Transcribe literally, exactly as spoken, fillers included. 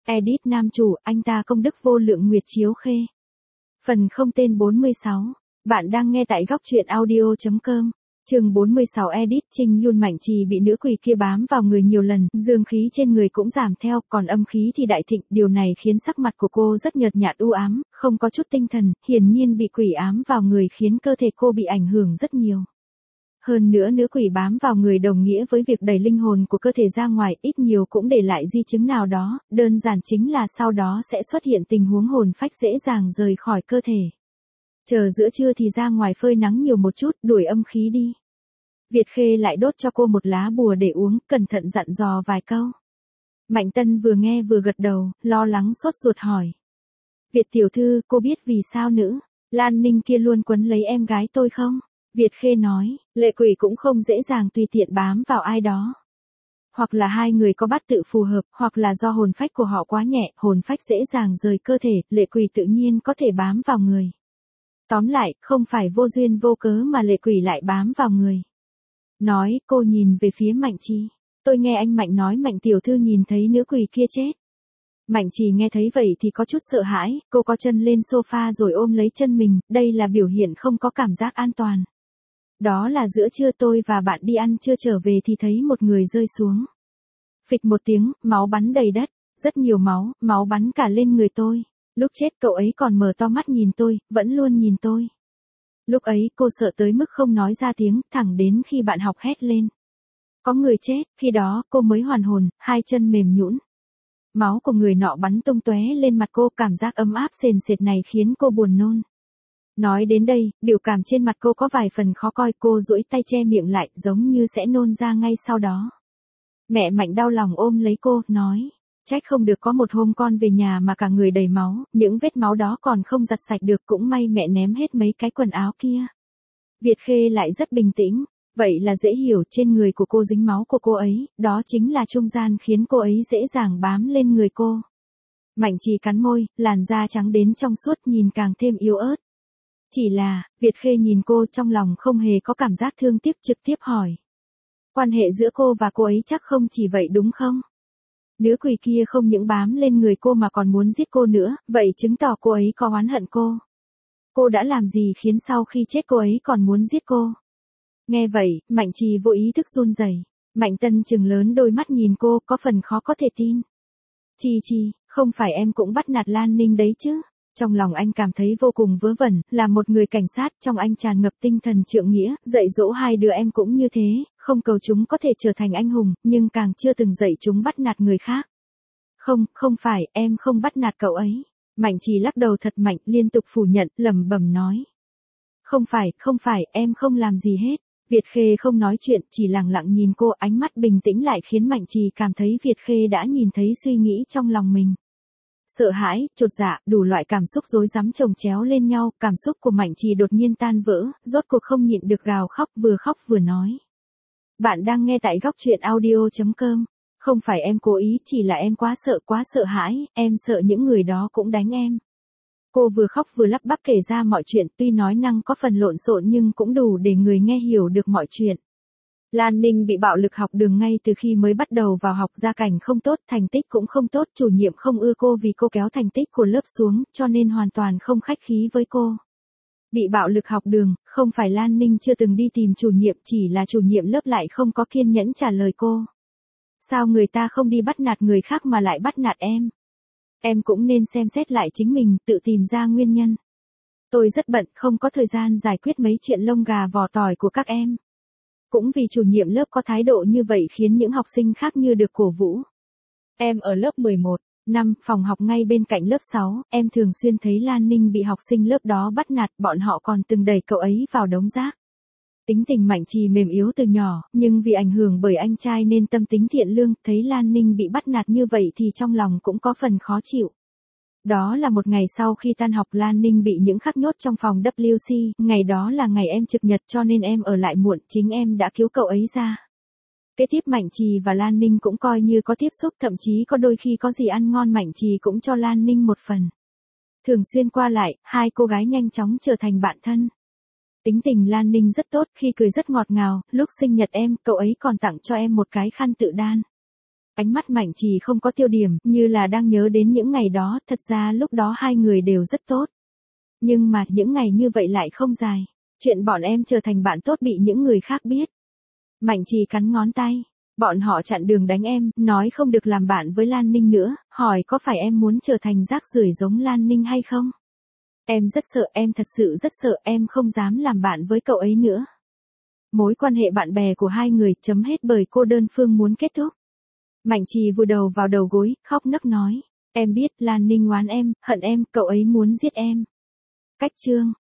Edit nam chủ, anh ta công đức vô lượng Nguyệt Chiếu Khê. Phần không tên bốn mươi sáu. Bạn đang nghe tại góc truyện audio.com. Chương bốn mươi sáu Edit. Trinh Yun Mạnh Trì bị nữ quỷ kia bám vào người nhiều lần, dương khí trên người cũng giảm theo, còn âm khí thì đại thịnh, điều này khiến sắc mặt của cô rất nhợt nhạt u ám, không có chút tinh thần, hiển nhiên bị quỷ ám vào người khiến cơ thể cô bị ảnh hưởng rất nhiều. Hơn nữa nữ quỷ bám vào người đồng nghĩa với việc đẩy linh hồn của cơ thể ra ngoài, ít nhiều cũng để lại di chứng nào đó, đơn giản chính là sau đó sẽ xuất hiện tình huống hồn phách dễ dàng rời khỏi cơ thể. Chờ giữa trưa thì ra ngoài phơi nắng nhiều một chút, đuổi âm khí đi. Việt Khê lại đốt cho cô một lá bùa để uống, cẩn thận dặn dò vài câu. Mạnh Tân vừa nghe vừa gật đầu, lo lắng sốt ruột hỏi. Việt tiểu thư, cô biết vì sao nữ Lan Ninh kia luôn quấn lấy em gái tôi không? Việt Khê nói, lệ quỷ cũng không dễ dàng tùy tiện bám vào ai đó. Hoặc là hai người có bát tự phù hợp, hoặc là do hồn phách của họ quá nhẹ, hồn phách dễ dàng rời cơ thể, lệ quỷ tự nhiên có thể bám vào người. Tóm lại, không phải vô duyên vô cớ mà lệ quỷ lại bám vào người. Nói, cô nhìn về phía Mạnh Trì. Tôi nghe anh Mạnh nói Mạnh tiểu thư nhìn thấy nữ quỷ kia chết. Mạnh Trì nghe thấy vậy thì có chút sợ hãi, cô có chân lên sofa rồi ôm lấy chân mình, đây là biểu hiện không có cảm giác an toàn. Đó là giữa trưa tôi và bạn đi ăn trưa trở về thì thấy một người rơi xuống. Phịch một tiếng, máu bắn đầy đất, rất nhiều máu, máu bắn cả lên người tôi. Lúc chết cậu ấy còn mở to mắt nhìn tôi, vẫn luôn nhìn tôi. Lúc ấy cô sợ tới mức không nói ra tiếng, thẳng đến khi bạn học hét lên. Có người chết, khi đó cô mới hoàn hồn, hai chân mềm nhũn. Máu của người nọ bắn tung tóe lên mặt cô, cảm giác ấm áp sền sệt này khiến cô buồn nôn. Nói đến đây, biểu cảm trên mặt cô có vài phần khó coi, cô duỗi tay che miệng lại, giống như sẽ nôn ra ngay sau đó. Mẹ Mạnh đau lòng ôm lấy cô, nói, trách không được có một hôm con về nhà mà cả người đầy máu, những vết máu đó còn không giặt sạch được, cũng may mẹ ném hết mấy cái quần áo kia. Việt Khê lại rất bình tĩnh, vậy là dễ hiểu, trên người của cô dính máu của cô ấy, đó chính là trung gian khiến cô ấy dễ dàng bám lên người cô. Mạnh Trì cắn môi, làn da trắng đến trong suốt, nhìn càng thêm yếu ớt. Chỉ là, Việt Khê nhìn cô trong lòng không hề có cảm giác thương tiếc, trực tiếp hỏi. Quan hệ giữa cô và cô ấy chắc không chỉ vậy đúng không? Nữ quỷ kia không những bám lên người cô mà còn muốn giết cô nữa, vậy chứng tỏ cô ấy có oán hận cô. Cô đã làm gì khiến sau khi chết cô ấy còn muốn giết cô? Nghe vậy, Mạnh Trì vô ý thức run rẩy. Mạnh Tân trừng lớn đôi mắt nhìn cô, có phần khó có thể tin. Chi chi, không phải em cũng bắt nạt Lan Ninh đấy chứ? Trong lòng anh cảm thấy vô cùng vớ vẩn, là một người cảnh sát, trong anh tràn ngập tinh thần trượng nghĩa, dạy dỗ hai đứa em cũng như thế, không cầu chúng có thể trở thành anh hùng, nhưng càng chưa từng dạy chúng bắt nạt người khác. Không, không phải, em không bắt nạt cậu ấy. Mạnh Trì lắc đầu thật mạnh, liên tục phủ nhận, lẩm bẩm nói. Không phải, không phải, em không làm gì hết. Việt Khê không nói chuyện, chỉ lặng lặng nhìn cô, ánh mắt bình tĩnh lại khiến Mạnh Trì cảm thấy Việt Khê đã nhìn thấy suy nghĩ trong lòng mình. Sợ hãi, chột dạ, đủ loại cảm xúc rối rắm chồng chéo lên nhau, cảm xúc của Mạnh Trì đột nhiên tan vỡ, rốt cuộc không nhịn được gào khóc, vừa khóc vừa nói. Bạn đang nghe tại góc truyện audio.com. Không phải em cố ý, chỉ là em quá sợ quá sợ hãi, em sợ những người đó cũng đánh em. Cô vừa khóc vừa lắp bắp kể ra mọi chuyện, tuy nói năng có phần lộn xộn nhưng cũng đủ để người nghe hiểu được mọi chuyện. Lan Ninh bị bạo lực học đường ngay từ khi mới bắt đầu vào học, gia cảnh không tốt, thành tích cũng không tốt, chủ nhiệm không ưa cô vì cô kéo thành tích của lớp xuống, cho nên hoàn toàn không khách khí với cô. Bị bạo lực học đường, không phải Lan Ninh chưa từng đi tìm chủ nhiệm, chỉ là chủ nhiệm lớp lại không có kiên nhẫn trả lời cô. Sao người ta không đi bắt nạt người khác mà lại bắt nạt em? Em cũng nên xem xét lại chính mình, tự tìm ra nguyên nhân. Tôi rất bận, không có thời gian giải quyết mấy chuyện lông gà vỏ tỏi của các em. Cũng vì chủ nhiệm lớp có thái độ như vậy khiến những học sinh khác như được cổ vũ. Em ở lớp mười một, năm, phòng học ngay bên cạnh lớp sáu, em thường xuyên thấy Lan Ninh bị học sinh lớp đó bắt nạt, bọn họ còn từng đẩy cậu ấy vào đống rác. Tính tình Mạnh Trì mềm yếu từ nhỏ, nhưng vì ảnh hưởng bởi anh trai nên tâm tính thiện lương, thấy Lan Ninh bị bắt nạt như vậy thì trong lòng cũng có phần khó chịu. Đó là một ngày sau khi tan học, Lan Ninh bị những khắc nhốt trong phòng W C, ngày đó là ngày em trực nhật cho nên em ở lại muộn, chính em đã cứu cậu ấy ra. Kế tiếp Mạnh Trì và Lan Ninh cũng coi như có tiếp xúc, thậm chí có đôi khi có gì ăn ngon Mạnh Trì cũng cho Lan Ninh một phần. Thường xuyên qua lại, hai cô gái nhanh chóng trở thành bạn thân. Tính tình Lan Ninh rất tốt, khi cười rất ngọt ngào, lúc sinh nhật em, cậu ấy còn tặng cho em một cái khăn tự đan. Ánh mắt Mạnh Trì không có tiêu điểm, như là đang nhớ đến những ngày đó, thật ra lúc đó hai người đều rất tốt. Nhưng mà, những ngày như vậy lại không dài. Chuyện bọn em trở thành bạn tốt bị những người khác biết. Mạnh Trì cắn ngón tay. Bọn họ chặn đường đánh em, nói không được làm bạn với Lan Ninh nữa, hỏi có phải em muốn trở thành rác rưởi giống Lan Ninh hay không? Em rất sợ, em thật sự rất sợ, em không dám làm bạn với cậu ấy nữa. Mối quan hệ bạn bè của hai người chấm hết bởi cô đơn phương muốn kết thúc. Mạnh Trì vùi đầu vào đầu gối, khóc nấc nói. Em biết Lan Ninh oán em, hận em, cậu ấy muốn giết em. Cách chương